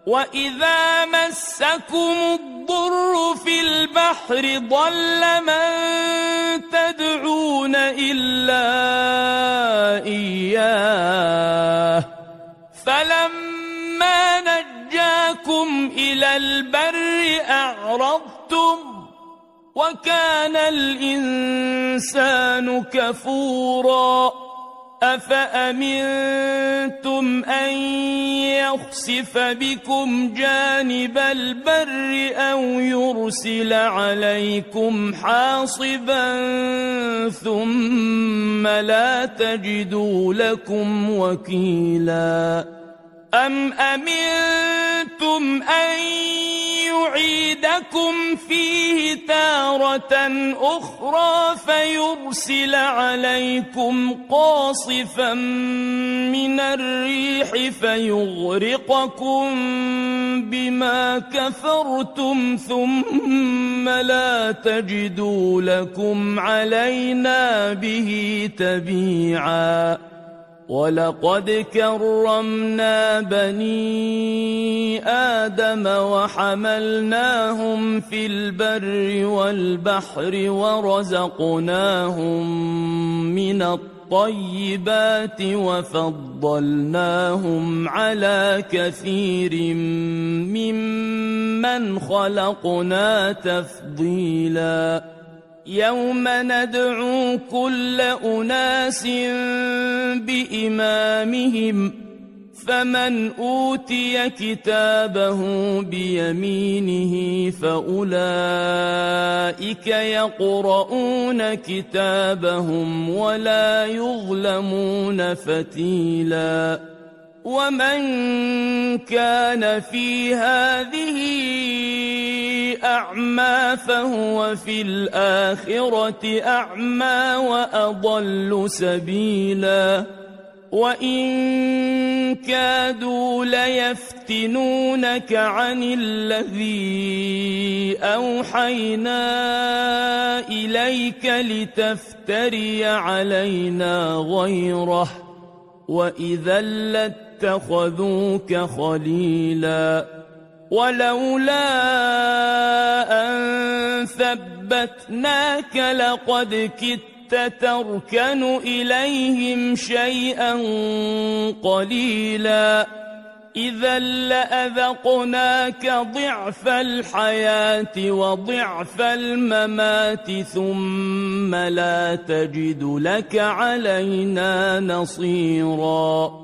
وإذا مسكم الضر في البحر ضل من تدعون إلا إياه فلما نجاكم إلى البر أعرضتم وكان الإنسان كفورا أفأمنتم أن يخسف بكم جانب البر أو يرسل عليكم حاصبا ثم لا تجدوا لكم وكيلا أم أمنتم أن يعيدكم فيه تارة أخرى فيرسل عليكم قاصفا من الريح فيغرقكم بما كفرتم ثم لا تجدوا لكم علينا به تبيعا ولقد كرمنا بني آدم وحملناهم في البر والبحر ورزقناهم من الطيبات وفضلناهم على كثير ممن خلقنا تفضيلا يوم ندعو كل أناس بإمامهم فمن أوتي كتابه بيمينه فأولئك يقرؤون كتابهم ولا يظلمون فتيلا ومن كان في هذه أعمى فهو في الآخرة أعمى وأضل سبيلا وإن كادوا ليفتنونك عن الذي أوحينا إليك لتفتري علينا غيره وإذا لاتخذوك خليلا ولولا أن ثبتناك لقد كدت تركن إليهم شيئا قليلا إذا لأذقناك ضعف الحياة وضعف الممات ثم لا تجد لك علينا نصيرا